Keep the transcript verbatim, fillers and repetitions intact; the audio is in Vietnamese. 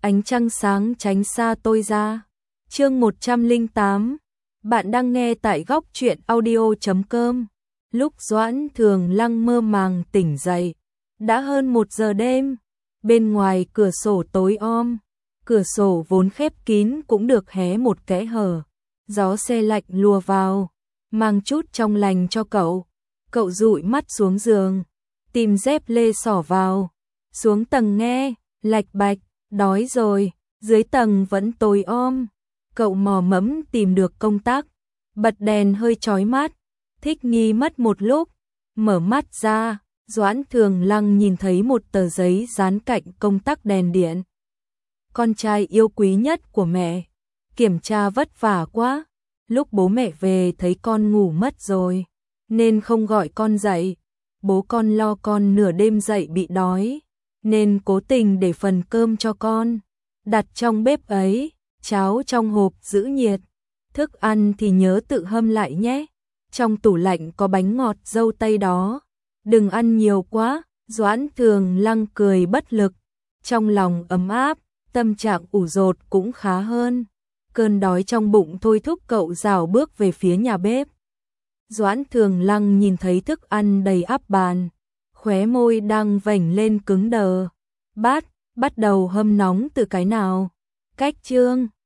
ánh trăng sáng tránh xa tôi ra. Chương một trăm lẻ tám. Bạn đang nghe tại góc truyện audio chấm com. Lúc Doãn Thường Lăng mơ màng tỉnh dậy, đã hơn một giờ đêm. Bên ngoài cửa sổ tối om, cửa sổ vốn khép kín cũng được hé một kẽ hở. Gió se lạnh lùa vào, mang chút trong lành cho cậu. Cậu dụi mắt xuống giường, tìm dép lê xỏ vào. Xuống tầng nghe, lạch bạch, đói rồi, dưới tầng vẫn tối om. Cậu mò mẫm tìm được công tắc, bật đèn hơi chói mắt, thích nghi mất một lúc, mở mắt ra, Doãn Thường Lăng nhìn thấy một tờ giấy dán cạnh công tắc đèn điện. Con trai yêu quý nhất của mẹ, kiểm tra vất vả quá, lúc bố mẹ về thấy con ngủ mất rồi, nên không gọi con dậy, bố con lo con nửa đêm dậy bị đói, nên cố tình để phần cơm cho con, đặt trong bếp ấy, cháo trong hộp giữ nhiệt, thức ăn thì nhớ tự hâm lại nhé, trong tủ lạnh có bánh ngọt dâu tây đó, đừng ăn nhiều quá. Doãn Thường Lăng cười bất lực, trong lòng ấm áp, tâm trạng ủ rột cũng khá hơn. Cơn đói trong bụng thôi thúc cậu rảo bước về phía nhà bếp. Doãn Thường Lăng nhìn thấy thức ăn đầy ắp bàn, khóe môi đang vểnh lên cứng đờ. Bát, bắt đầu hâm nóng từ cái nào? Cách chương